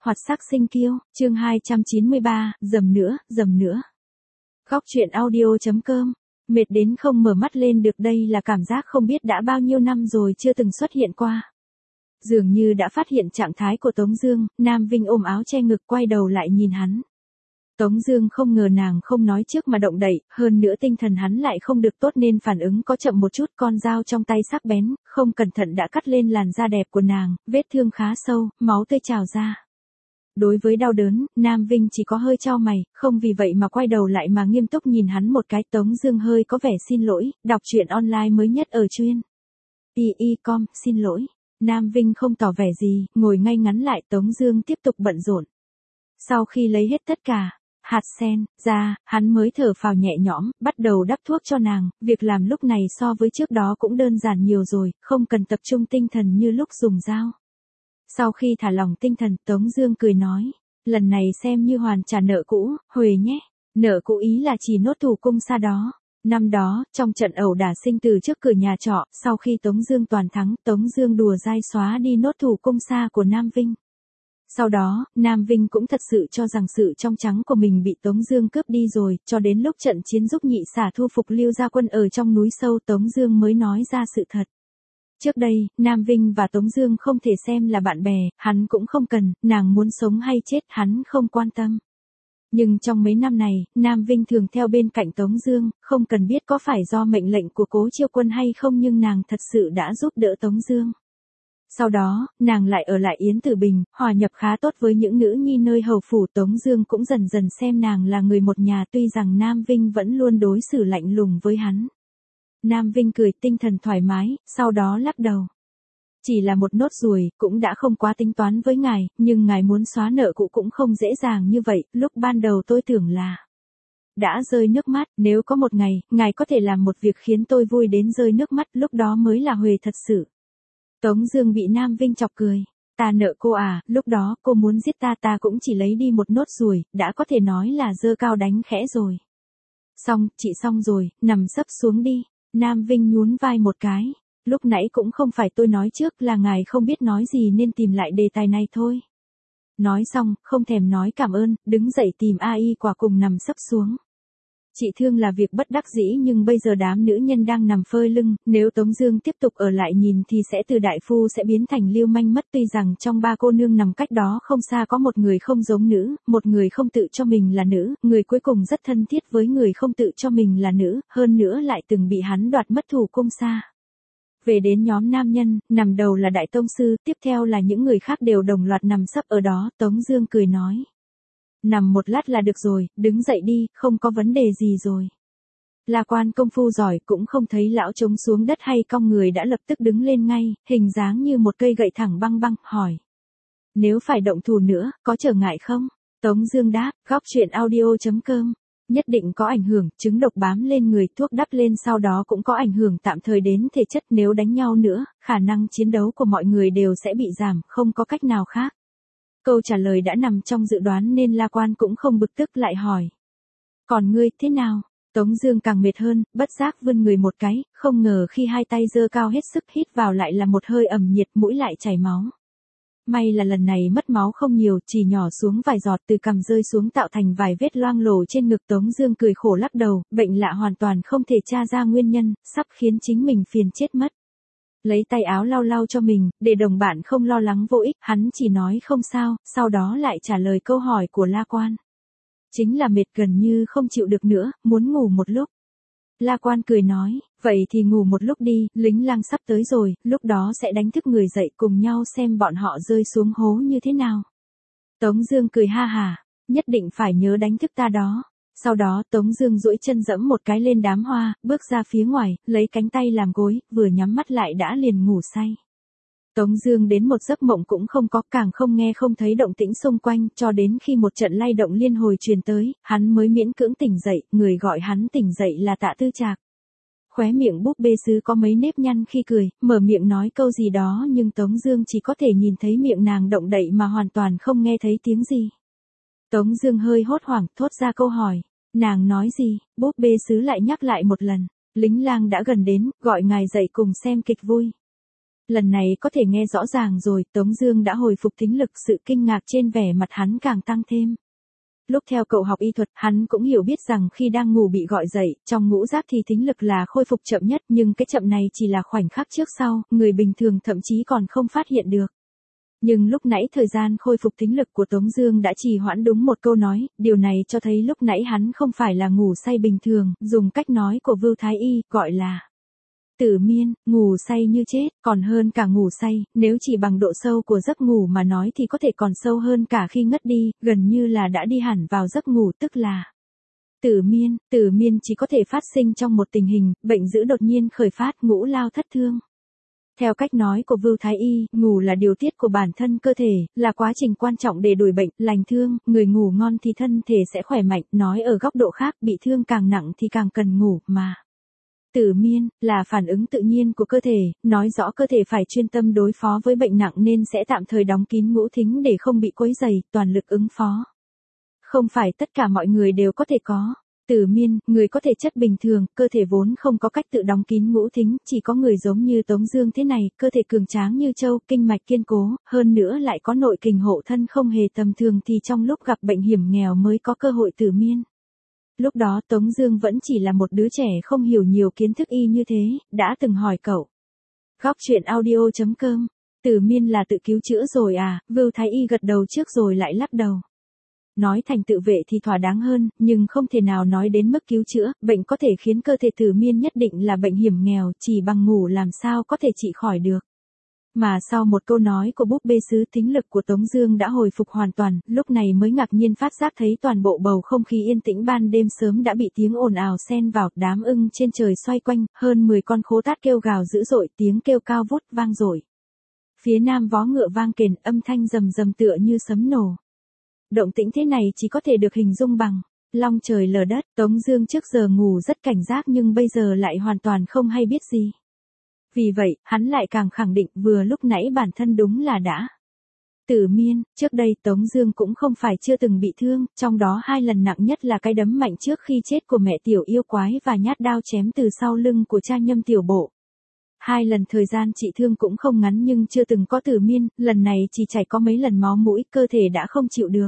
Hoạt sắc sinh kiêu, chương 293, dầm nữa. Góc truyện audio.com. Mệt đến không mở mắt lên được, đây là cảm giác không biết đã bao nhiêu năm rồi chưa từng xuất hiện qua. Dường như đã phát hiện trạng thái của Tống Dương, Nam Vinh ôm áo che ngực quay đầu lại nhìn hắn. Tống Dương không ngờ nàng không nói trước mà động đậy, hơn nữa tinh thần hắn lại không được tốt nên phản ứng có chậm một chút, con dao trong tay sắc bén, không cẩn thận đã cắt lên làn da đẹp của nàng, vết thương khá sâu, máu tươi trào ra. Đối với đau đớn, Nam Vinh chỉ có hơi chau mày, không vì vậy mà quay đầu lại mà nghiêm túc nhìn hắn một cái. Tống Dương hơi có vẻ xin lỗi, đọc truyện online mới nhất ở chuyên i.com, xin lỗi. Nam Vinh không tỏ vẻ gì, ngồi ngay ngắn lại. Tống Dương tiếp tục bận rộn. Sau khi lấy hết tất cả hạt sen ra, hắn mới thở phào nhẹ nhõm, bắt đầu đắp thuốc cho nàng. Việc làm lúc này so với trước đó cũng đơn giản nhiều rồi, không cần tập trung tinh thần như lúc dùng dao. Sau khi thả lỏng tinh thần, Tống Dương cười nói, lần này xem như hoàn trả nợ cũ, Huệ nhé. Nợ cũ ý là chỉ nốt thủ cung xa đó. Năm đó, trong trận ẩu đả sinh tử trước cửa nhà trọ, sau khi Tống Dương toàn thắng, Tống Dương đùa dai xóa đi nốt thủ cung xa của Nam Vinh. Sau đó, Nam Vinh cũng thật sự cho rằng sự trong trắng của mình bị Tống Dương cướp đi rồi, cho đến lúc trận chiến giúp nhị xả thu phục Lưu Gia Quân ở trong núi sâu, Tống Dương mới nói ra sự thật. Trước đây, Nam Vinh và Tống Dương không thể xem là bạn bè, hắn cũng không cần, nàng muốn sống hay chết hắn không quan tâm. Nhưng trong mấy năm này, Nam Vinh thường theo bên cạnh Tống Dương, không cần biết có phải do mệnh lệnh của Cố Chiêu Quân hay không, nhưng nàng thật sự đã giúp đỡ Tống Dương. Sau đó, nàng lại ở lại Yến Tử Bình, hòa nhập khá tốt với những nữ nhi nơi hầu phủ. Tống Dương cũng dần dần xem nàng là người một nhà, tuy rằng Nam Vinh vẫn luôn đối xử lạnh lùng với hắn. Nam Vinh cười, tinh thần thoải mái, sau đó lắc đầu. Chỉ là một nốt ruồi, cũng đã không quá tính toán với ngài, nhưng ngài muốn xóa nợ cũ cũng không dễ dàng như vậy. Lúc ban đầu tôi tưởng là đã rơi nước mắt, nếu có một ngày, ngài có thể làm một việc khiến tôi vui đến rơi nước mắt, lúc đó mới là Huệ thật sự. Tống Dương bị Nam Vinh chọc cười. Ta nợ cô à, lúc đó cô muốn giết ta, ta cũng chỉ lấy đi một nốt ruồi, đã có thể nói là giơ cao đánh khẽ rồi. Xong, chị xong rồi, nằm sấp xuống đi. Nam Vinh nhún vai một cái. Lúc nãy cũng không phải tôi nói trước, là ngài không biết nói gì nên tìm lại đề tài này thôi. Nói xong, không thèm nói cảm ơn, đứng dậy tìm AI quả cùng nằm sấp xuống. Chị thương là việc bất đắc dĩ, nhưng bây giờ đám nữ nhân đang nằm phơi lưng, nếu Tống Dương tiếp tục ở lại nhìn thì sẽ từ đại phu sẽ biến thành lưu manh mất. Tuy rằng trong ba cô nương nằm cách đó không xa có một người không giống nữ, một người không tự cho mình là nữ, người cuối cùng rất thân thiết với người không tự cho mình là nữ, hơn nữa lại từng bị hắn đoạt mất thủ cung xa. Về đến nhóm nam nhân, nằm đầu là Đại Tông Sư, tiếp theo là những người khác đều đồng loạt nằm sấp ở đó. Tống Dương cười nói, nằm một lát là được rồi, đứng dậy đi, không có vấn đề gì rồi. La Quan công phu giỏi, cũng không thấy lão trống xuống đất hay cong người đã lập tức đứng lên ngay, hình dáng như một cây gậy thẳng băng băng, hỏi. Nếu phải động thủ nữa, có trở ngại không? Tống Dương đáp, góc truyện audio.com. Nhất định có ảnh hưởng, chứng độc bám lên người, thuốc đắp lên sau đó cũng có ảnh hưởng tạm thời đến thể chất, nếu đánh nhau nữa, khả năng chiến đấu của mọi người đều sẽ bị giảm, không có cách nào khác. Câu trả lời đã nằm trong dự đoán nên La Quan cũng không bực tức, lại hỏi. Còn ngươi, thế nào? Tống Dương càng mệt hơn, bất giác vươn người một cái, không ngờ khi hai tay giơ cao hết sức hít vào lại là một hơi ẩm nhiệt, mũi lại chảy máu. May là lần này mất máu không nhiều, chỉ nhỏ xuống vài giọt, từ cằm rơi xuống tạo thành vài vết loang lổ trên ngực. Tống Dương cười khổ lắc đầu, bệnh lạ hoàn toàn không thể tra ra nguyên nhân, sắp khiến chính mình phiền chết mất. Lấy tay áo lau lau cho mình, để đồng bạn không lo lắng vô ích, hắn chỉ nói không sao, sau đó lại trả lời câu hỏi của La Quan. Chính là mệt gần như không chịu được nữa, muốn ngủ một lúc. La Quan cười nói, vậy thì ngủ một lúc đi, lính lang sắp tới rồi, lúc đó sẽ đánh thức người dậy cùng nhau xem bọn họ rơi xuống hố như thế nào. Tống Dương cười ha hả, nhất định phải nhớ đánh thức ta đó. Sau đó Tống Dương duỗi chân dẫm một cái lên đám hoa, bước ra phía ngoài, lấy cánh tay làm gối, vừa nhắm mắt lại đã liền ngủ say. Tống Dương đến một giấc mộng cũng không có, càng không nghe không thấy động tĩnh xung quanh, cho đến khi một trận lay động liên hồi truyền tới, hắn mới miễn cưỡng tỉnh dậy. Người gọi hắn tỉnh dậy là Tạ Tư Trạc. Khóe miệng búp bê sứ có mấy nếp nhăn khi cười, mở miệng nói câu gì đó, nhưng Tống Dương chỉ có thể nhìn thấy miệng nàng động đậy mà hoàn toàn không nghe thấy tiếng gì. Tống Dương hơi hốt hoảng, thốt ra câu hỏi. Nàng nói gì? Búp bê sứ lại nhắc lại một lần. Lính lang đã gần đến, gọi ngài dậy cùng xem kịch vui. lần này có thể nghe rõ ràng rồi, Tống Dương đã hồi phục thính lực, sự kinh ngạc trên vẻ mặt hắn càng tăng thêm. Lúc theo cậu học y thuật, hắn cũng hiểu biết rằng khi đang ngủ bị gọi dậy, trong ngũ giác thì thính lực là khôi phục chậm nhất, nhưng cái chậm này chỉ là khoảnh khắc trước sau, người bình thường thậm chí còn không phát hiện được. Nhưng lúc nãy thời gian khôi phục thính lực của Tống Dương đã trì hoãn đúng một câu nói, điều này cho thấy lúc nãy hắn không phải là ngủ say bình thường, dùng cách nói của Vưu Thái Y, gọi là tử miên, ngủ say như chết, còn hơn cả ngủ say, nếu chỉ bằng độ sâu của giấc ngủ mà nói thì có thể còn sâu hơn cả khi ngất đi, gần như là đã đi hẳn vào giấc ngủ, tức là tử miên chỉ có thể phát sinh trong một tình hình, bệnh dữ đột nhiên khởi phát, ngũ lao thất thương. Theo cách nói của Vưu Thái Y, ngủ là điều tiết của bản thân cơ thể, là quá trình quan trọng để đuổi bệnh, lành thương, người ngủ ngon thì thân thể sẽ khỏe mạnh, nói ở góc độ khác, bị thương càng nặng thì càng cần ngủ, mà. Tử miên, là phản ứng tự nhiên của cơ thể, nói rõ cơ thể phải chuyên tâm đối phó với bệnh nặng nên sẽ tạm thời đóng kín ngũ thính để không bị quấy rầy, toàn lực ứng phó. Không phải tất cả mọi người đều có thể có. Tử miên, người có thể chất bình thường, cơ thể vốn không có cách tự đóng kín ngũ thính, chỉ có người giống như Tống Dương thế này, cơ thể cường tráng như trâu, kinh mạch kiên cố, hơn nữa lại có nội kình hộ thân không hề tầm thường thì trong lúc gặp bệnh hiểm nghèo mới có cơ hội tử miên. Lúc đó Tống Dương vẫn chỉ là một đứa trẻ không hiểu nhiều kiến thức y như thế, đã từng hỏi cậu. Góc truyện audio.com, tử miên là tự cứu chữa rồi à? Vưu Thái Y gật đầu trước rồi lại lắc đầu. Nói thành tự vệ thì thỏa đáng hơn, nhưng không thể nào nói đến mức cứu chữa, bệnh có thể khiến cơ thể tử miên nhất định là bệnh hiểm nghèo, chỉ bằng ngủ làm sao có thể trị khỏi được. Mà sau một câu nói của búp bê sứ, thính lực của Tống Dương đã hồi phục hoàn toàn, lúc này mới ngạc nhiên phát giác thấy toàn bộ bầu không khí yên tĩnh ban đêm sớm đã bị tiếng ồn ào xen vào, đám ưng trên trời xoay quanh, hơn 10 con khố tát kêu gào dữ dội, tiếng kêu cao vút vang dội. Phía nam vó ngựa vang kền, âm thanh rầm rầm tựa như sấm nổ. Động tĩnh thế này chỉ có thể được hình dung bằng long trời lở đất. Tống Dương trước giờ ngủ rất cảnh giác nhưng bây giờ lại hoàn toàn không hay biết gì. Vì vậy, hắn lại càng khẳng định vừa lúc nãy bản thân đúng là đã tử miên. Trước đây Tống Dương cũng không phải chưa từng bị thương, trong đó 2 lần nặng nhất là cái đấm mạnh trước khi chết của mẹ tiểu yêu quái và nhát đao chém từ sau lưng của cha Nhâm tiểu bộ. 2 lần thời gian trị thương cũng không ngắn nhưng chưa từng có tử miên, lần này chỉ chảy có mấy lần máu mũi, cơ thể đã không chịu được.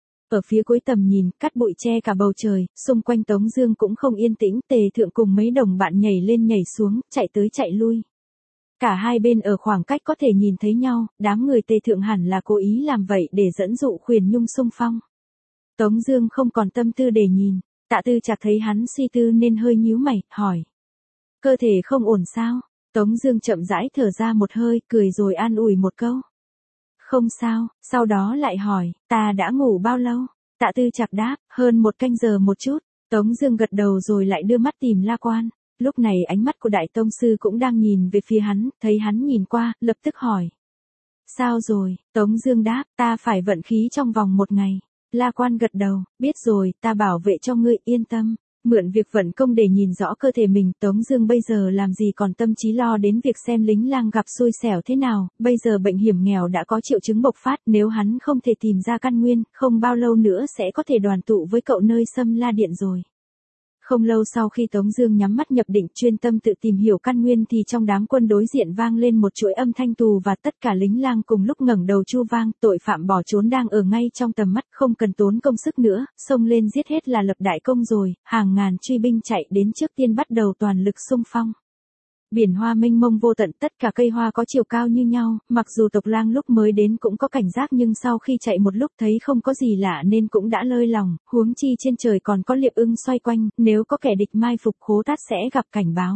Ở phía cuối tầm nhìn, cát bụi che cả bầu trời, xung quanh Tống Dương cũng không yên tĩnh, Tề Thượng cùng mấy đồng bạn nhảy lên nhảy xuống, chạy tới chạy lui. Cả hai bên ở khoảng cách có thể nhìn thấy nhau, đám người Tề Thượng hẳn là cố ý làm vậy để dẫn dụ Khuyển Nhung xung phong. Tống Dương không còn tâm tư để nhìn, Tạ Tư Trạc thấy hắn suy tư nên hơi nhíu mày, hỏi: cơ thể không ổn sao? Tống Dương chậm rãi thở ra một hơi, cười rồi an ủi một câu: không sao. Sau đó lại hỏi: ta đã ngủ bao lâu? Tạ Tư Trạc đáp: hơn 1 canh giờ một chút. Tống Dương gật đầu rồi lại đưa mắt tìm La Quan. Lúc này ánh mắt của Đại Tông Sư cũng đang nhìn về phía hắn, thấy hắn nhìn qua, lập tức hỏi: sao rồi? Tống Dương đáp: ta phải vận khí trong vòng 1 ngày. La Quan gật đầu: biết rồi, ta bảo vệ cho ngươi, yên tâm. Mượn việc vận công để nhìn rõ cơ thể mình, Tống Dương bây giờ làm gì còn tâm trí lo đến việc xem lính lang gặp xui xẻo thế nào, bây giờ bệnh hiểm nghèo đã có triệu chứng bộc phát, nếu hắn không thể tìm ra căn nguyên, không bao lâu nữa sẽ có thể đoàn tụ với cậu nơi Sâm La Điện rồi. Không lâu sau khi Tống Dương nhắm mắt nhập định chuyên tâm tự tìm hiểu căn nguyên thì trong đám quân đối diện vang lên một chuỗi âm thanh tù và tất cả lính lang cùng lúc ngẩng đầu chu vang, tội phạm bỏ trốn đang ở ngay trong tầm mắt, không cần tốn công sức nữa, xông lên giết hết là lập đại công rồi. Hàng ngàn truy binh chạy đến trước tiên bắt đầu toàn lực xung phong. Biển hoa mênh mông vô tận, tất cả cây hoa có chiều cao như nhau, mặc dù tộc lang lúc mới đến cũng có cảnh giác nhưng sau khi chạy một lúc thấy không có gì lạ nên cũng đã lơi lòng, huống chi trên trời còn có liệp ưng xoay quanh, nếu có kẻ địch mai phục Khố Tát sẽ gặp cảnh báo.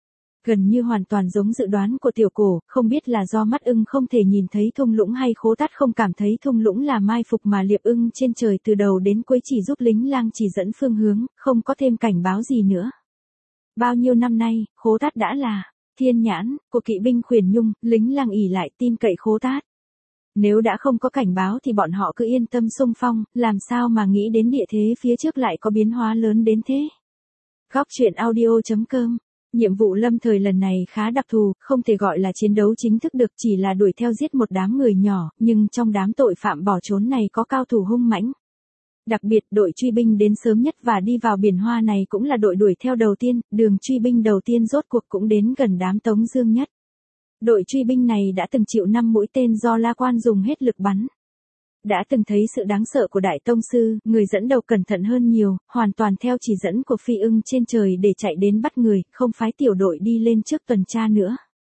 Gần như hoàn toàn giống dự đoán của Tiểu Cổ, không biết là do mắt ưng không thể nhìn thấy thung lũng hay Khố Tát không cảm thấy thung lũng là mai phục mà liệp ưng trên trời từ đầu đến cuối chỉ giúp lính lang chỉ dẫn phương hướng, không có thêm cảnh báo gì nữa. Bao nhiêu năm nay, Khố Tát đã là thiên nhãn của kỵ binh Khuyển Nhung, lính lang ỷ lại tin cậy Khố Tát. Nếu đã không có cảnh báo thì bọn họ cứ yên tâm xung phong, làm sao mà nghĩ đến địa thế phía trước lại có biến hóa lớn đến thế. Góc truyện audio.com. Nhiệm vụ lâm thời lần này khá đặc thù, không thể gọi là chiến đấu chính thức được, chỉ là đuổi theo giết một đám người nhỏ, nhưng trong đám tội phạm bỏ trốn này có cao thủ hung mãnh. Đặc biệt, đội truy binh đến sớm nhất và đi vào biển hoa này cũng là đội đuổi theo đầu tiên, đường truy binh đầu tiên rốt cuộc cũng đến gần đám Tống Dương nhất. Đội truy binh này đã từng chịu 5 mũi tên do La Quan dùng hết lực bắn. Đã từng thấy sự đáng sợ của Đại Tông Sư, người dẫn đầu cẩn thận hơn nhiều, hoàn toàn theo chỉ dẫn của Phi Ưng trên trời để chạy đến bắt người, không phái tiểu đội đi lên trước tuần tra nữa.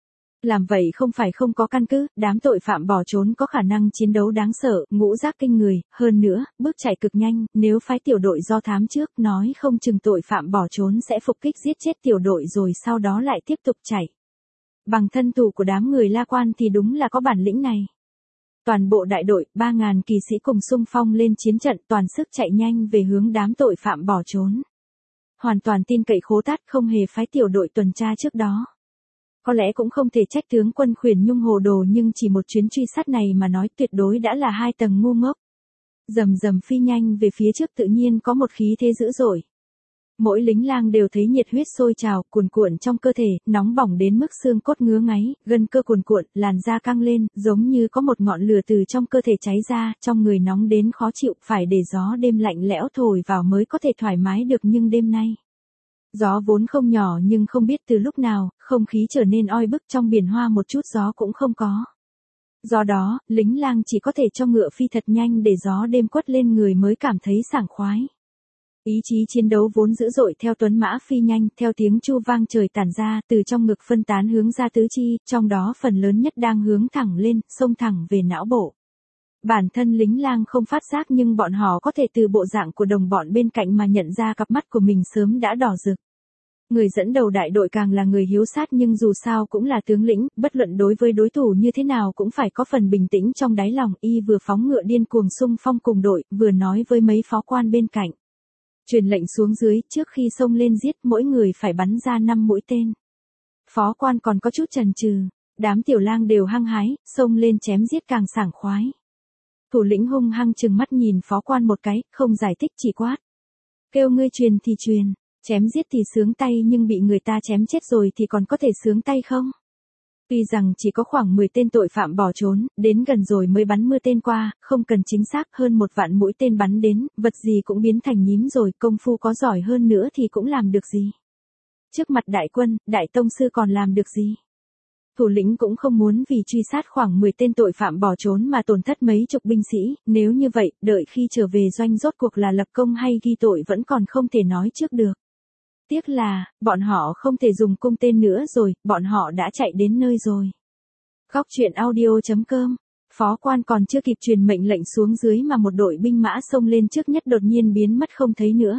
Làm vậy không phải không có căn cứ, đám tội phạm bỏ trốn có khả năng chiến đấu đáng sợ, ngũ giác kinh người, hơn nữa, bước chạy cực nhanh, nếu phái tiểu đội do thám trước, nói không chừng tội phạm bỏ trốn sẽ phục kích giết chết tiểu đội rồi sau đó lại tiếp tục chạy. Bằng thân thủ của đám người La Quan thì đúng là có bản lĩnh này. Toàn bộ đại đội, 3.000 kỳ sĩ cùng xung phong lên chiến trận toàn sức chạy nhanh về hướng đám tội phạm bỏ trốn. Hoàn toàn tin cậy Khố Tát không hề phái tiểu đội tuần tra trước đó. Có lẽ cũng không thể trách tướng quân Khuyển Nhung hồ đồ nhưng chỉ một chuyến truy sát này mà nói tuyệt đối đã là 2 tầng ngu ngốc. Rầm rầm phi nhanh về phía trước tự nhiên có một khí thế dữ dội. Mỗi lính lang đều thấy nhiệt huyết sôi trào, cuồn cuộn trong cơ thể, nóng bỏng đến mức xương cốt ngứa ngáy, gân cơ cuồn cuộn, làn da căng lên, giống như có một ngọn lửa từ trong cơ thể cháy ra, trong người nóng đến khó chịu, phải để gió đêm lạnh lẽo thổi vào mới có thể thoải mái được nhưng đêm nay. Gió vốn không nhỏ nhưng không biết từ lúc nào, không khí trở nên oi bức trong biển hoa một chút gió cũng không có. Do đó, lính lang chỉ có thể cho ngựa phi thật nhanh để gió đêm quất lên người mới cảm thấy sảng khoái. Ý chí chiến đấu vốn dữ dội theo tuấn mã phi nhanh, theo tiếng chu vang trời tản ra, từ trong ngực phân tán hướng ra tứ chi, trong đó phần lớn nhất đang hướng thẳng lên, xông thẳng về não bộ. Bản thân lính lang không phát giác nhưng bọn họ có thể từ bộ dạng của đồng bọn bên cạnh mà nhận ra cặp mắt của mình sớm đã đỏ rực. Người dẫn đầu đại đội càng là người hiếu sát nhưng dù sao cũng là tướng lĩnh, bất luận đối với đối thủ như thế nào cũng phải có phần bình tĩnh trong đáy lòng, y vừa phóng ngựa điên cuồng xung phong cùng đội, vừa nói với mấy phó quan bên cạnh. Truyền lệnh xuống dưới, trước khi xông lên giết mỗi người phải bắn ra 5 mũi tên. Phó quan còn có chút chần chừ, đám tiểu lang đều hăng hái, xông lên chém giết càng sảng khoái. Thủ lĩnh hung hăng trừng mắt nhìn phó quan một cái, không giải thích chỉ quát. Kêu ngươi truyền thì truyền, chém giết thì sướng tay nhưng bị người ta chém chết rồi thì còn có thể sướng tay không? Tuy rằng chỉ có khoảng 10 tên tội phạm bỏ trốn, đến gần rồi mới bắn mưa tên qua, không cần chính xác hơn 1 vạn mũi tên bắn đến, vật gì cũng biến thành nhím rồi, công phu có giỏi hơn nữa thì cũng làm được gì. Trước mặt đại quân, Đại Tông Sư còn làm được gì? Thủ lĩnh cũng không muốn vì truy sát khoảng 10 tên tội phạm bỏ trốn mà tổn thất mấy chục binh sĩ, nếu như vậy, đợi khi trở về doanh rốt cuộc là lập công hay ghi tội vẫn còn không thể nói trước được. Tiếc là, bọn họ không thể dùng cung tên nữa rồi, bọn họ đã chạy đến nơi rồi. Góc truyện audio.com. Phó quan còn chưa kịp truyền mệnh lệnh xuống dưới mà một đội binh mã xông lên trước nhất đột nhiên biến mất không thấy nữa.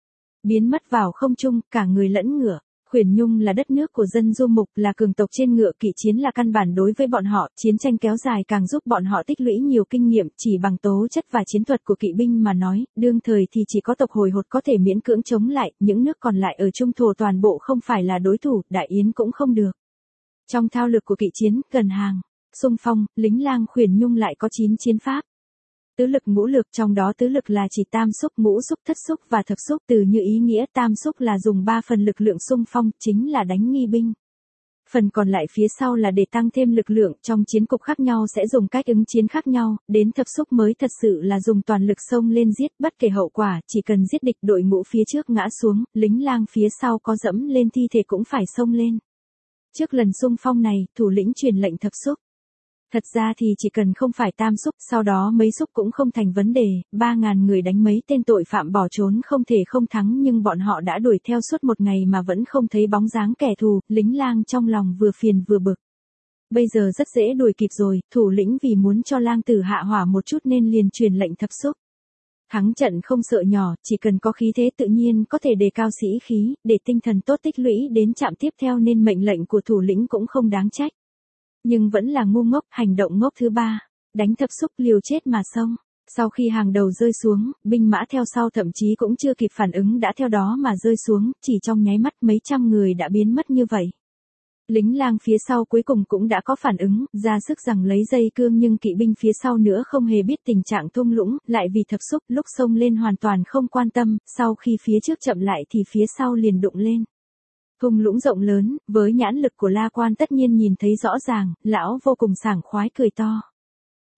Biến mất vào không trung, cả người lẫn ngựa. Khuyển Nhung là đất nước của dân du mục, là cường tộc trên ngựa, kỵ chiến là căn bản đối với bọn họ, chiến tranh kéo dài càng giúp bọn họ tích lũy nhiều kinh nghiệm, chỉ bằng tố chất và chiến thuật của kỵ binh mà nói, đương thời thì chỉ có tộc Hồi Hột có thể miễn cưỡng chống lại, những nước còn lại ở Trung Thổ toàn bộ không phải là đối thủ, Đại Yến cũng không được. Trong thao lược của kỵ chiến, gần hàng, xung phong, lính lang Khuyển Nhung lại có 9 chiến pháp. Tứ lực ngũ lược, trong đó tứ lực là chỉ tam xúc, ngũ xúc, thất xúc và thập xúc, từ như ý nghĩa tam xúc là dùng 3 phần lực lượng xung phong, chính là đánh nghi binh. Phần còn lại phía sau là để tăng thêm lực lượng, trong chiến cục khác nhau sẽ dùng cách ứng chiến khác nhau, đến thập xúc mới thật sự là dùng toàn lực xông lên giết, bất kể hậu quả, chỉ cần giết địch đội ngũ phía trước ngã xuống, lính lang phía sau có dẫm lên thi thể cũng phải xông lên. Trước lần xung phong này, thủ lĩnh truyền lệnh thập xúc. Thật ra thì chỉ cần không phải tam xúc, sau đó mấy xúc cũng không thành vấn đề, 3.000 người đánh mấy tên tội phạm bỏ trốn không thể không thắng nhưng bọn họ đã đuổi theo suốt một ngày mà vẫn không thấy bóng dáng kẻ thù, lính lang trong lòng vừa phiền vừa bực. Bây giờ rất dễ đuổi kịp rồi, thủ lĩnh vì muốn cho lang tử hạ hỏa một chút nên liền truyền lệnh thập xúc. Thắng trận không sợ nhỏ, chỉ cần có khí thế tự nhiên có thể đề cao sĩ khí, để tinh thần tốt tích lũy đến trạm tiếp theo nên mệnh lệnh của thủ lĩnh cũng không đáng trách. Nhưng vẫn là ngu ngốc, hành động ngốc thứ 3, đánh thập xúc liều chết mà xông. Sau khi hàng đầu rơi xuống, binh mã theo sau thậm chí cũng chưa kịp phản ứng đã theo đó mà rơi xuống, chỉ trong nháy mắt mấy trăm người đã biến mất như vậy. Lính lang phía sau cuối cùng cũng đã có phản ứng, ra sức rằng lấy dây cương nhưng kỵ binh phía sau nữa không hề biết tình trạng thung lũng, lại vì thập xúc lúc xông lên hoàn toàn không quan tâm, sau khi phía trước chậm lại thì phía sau liền đụng lên. Thung lũng rộng lớn, với nhãn lực của La Quan tất nhiên nhìn thấy rõ ràng, lão vô cùng sảng khoái cười to.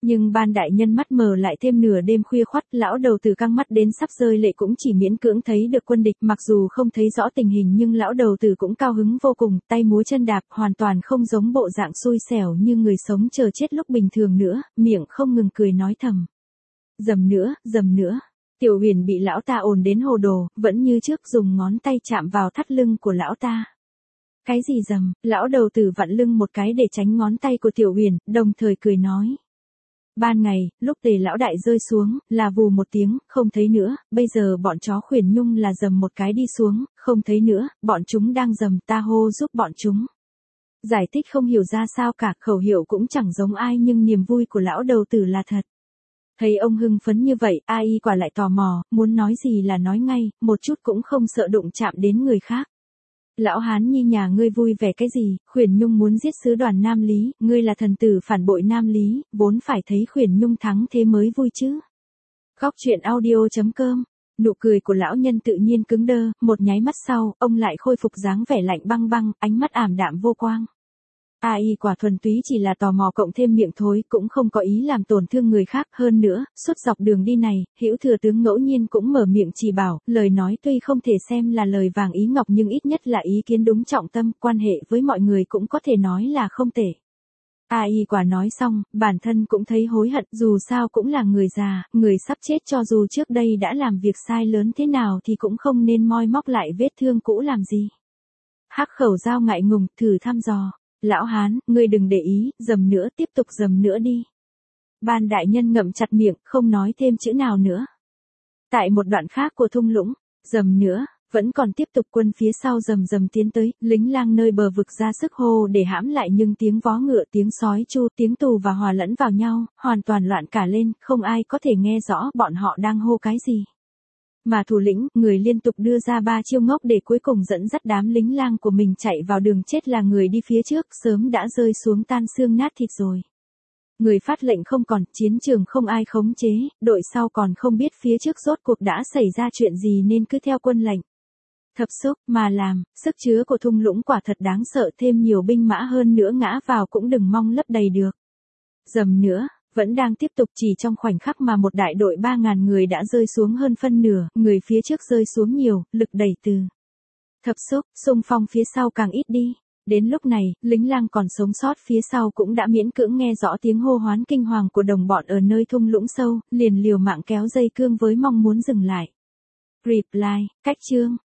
Nhưng ban đại nhân mắt mờ lại thêm nửa đêm khuya khoắt, lão đầu tử căng mắt đến sắp rơi lệ cũng chỉ miễn cưỡng thấy được quân địch, mặc dù không thấy rõ tình hình nhưng lão đầu tử cũng cao hứng vô cùng, tay múa chân đạp, hoàn toàn không giống bộ dạng xui xẻo như người sống chờ chết lúc bình thường nữa, miệng không ngừng cười nói thầm. Dầm nữa, dầm nữa. Tiểu Huyền bị lão ta ồn đến hồ đồ, vẫn như trước dùng ngón tay chạm vào thắt lưng của lão ta. Cái gì dầm, lão đầu tử vặn lưng một cái để tránh ngón tay của Tiểu Huyền, đồng thời cười nói. Ban ngày, lúc Tề lão đại rơi xuống, là vù một tiếng, không thấy nữa, bây giờ bọn chó Khuyển Nhung là dầm một cái đi xuống, không thấy nữa, bọn chúng đang dầm, ta hô giúp bọn chúng. Giải thích không hiểu ra sao cả, khẩu hiệu cũng chẳng giống ai nhưng niềm vui của lão đầu tử là thật. Thấy ông hưng phấn như vậy, ai quả lại tò mò, muốn nói gì là nói ngay, một chút cũng không sợ đụng chạm đến người khác. Lão hán nhi nhà ngươi vui vẻ cái gì, Khuyển Nhung muốn giết sứ đoàn Nam Lý, ngươi là thần tử phản bội Nam Lý, vốn phải thấy Khuyển Nhung thắng thế mới vui chứ. Góc truyện audio.com, nụ cười của lão nhân tự nhiên cứng đơ, một nháy mắt sau, ông lại khôi phục dáng vẻ lạnh băng băng, ánh mắt ảm đạm vô quang. Ai quả thuần túy chỉ là tò mò cộng thêm miệng thối, cũng không có ý làm tổn thương người khác. Hơn nữa, suốt dọc đường đi này, Hữu thừa tướng ngẫu nhiên cũng mở miệng chỉ bảo, lời nói tuy không thể xem là lời vàng ý ngọc nhưng ít nhất là ý kiến đúng trọng tâm, quan hệ với mọi người cũng có thể nói là không tệ. Ai quả nói xong, bản thân cũng thấy hối hận, dù sao cũng là người già, người sắp chết, cho dù trước đây đã làm việc sai lớn thế nào thì cũng không nên moi móc lại vết thương cũ làm gì. Hắc khẩu dao ngại ngùng, thử thăm dò. Lão hán, ngươi đừng để ý, dầm nữa, tiếp tục dầm nữa đi. Ban đại nhân ngậm chặt miệng, không nói thêm chữ nào nữa. Tại một đoạn khác của thung lũng, dầm nữa, vẫn còn tiếp tục quân phía sau rầm rầm tiến tới, lính lang nơi bờ vực ra sức hô để hãm lại nhưng tiếng vó ngựa, tiếng sói chu, tiếng tù và hòa lẫn vào nhau, hoàn toàn loạn cả lên, không ai có thể nghe rõ bọn họ đang hô cái gì. Mà thủ lĩnh, người liên tục đưa ra 3 chiêu ngốc để cuối cùng dẫn dắt đám lính lang của mình chạy vào đường chết là người đi phía trước, sớm đã rơi xuống tan xương nát thịt rồi. Người phát lệnh không còn, chiến trường không ai khống chế, đội sau còn không biết phía trước rốt cuộc đã xảy ra chuyện gì nên cứ theo quân lệnh. Thập xúc, mà làm, sức chứa của thung lũng quả thật đáng sợ, thêm nhiều binh mã hơn nữa ngã vào cũng đừng mong lấp đầy được. Dầm nữa. Vẫn đang tiếp tục, chỉ trong khoảnh khắc mà một đại đội 3.000 người đã rơi xuống hơn phân nửa, người phía trước rơi xuống nhiều, lực đẩy từ thập xúc, xung phong phía sau càng ít đi. Đến lúc này, lính lang còn sống sót phía sau cũng đã miễn cưỡng nghe rõ tiếng hô hoán kinh hoàng của đồng bọn ở nơi thung lũng sâu, liền liều mạng kéo dây cương với mong muốn dừng lại. Reply, cách chương.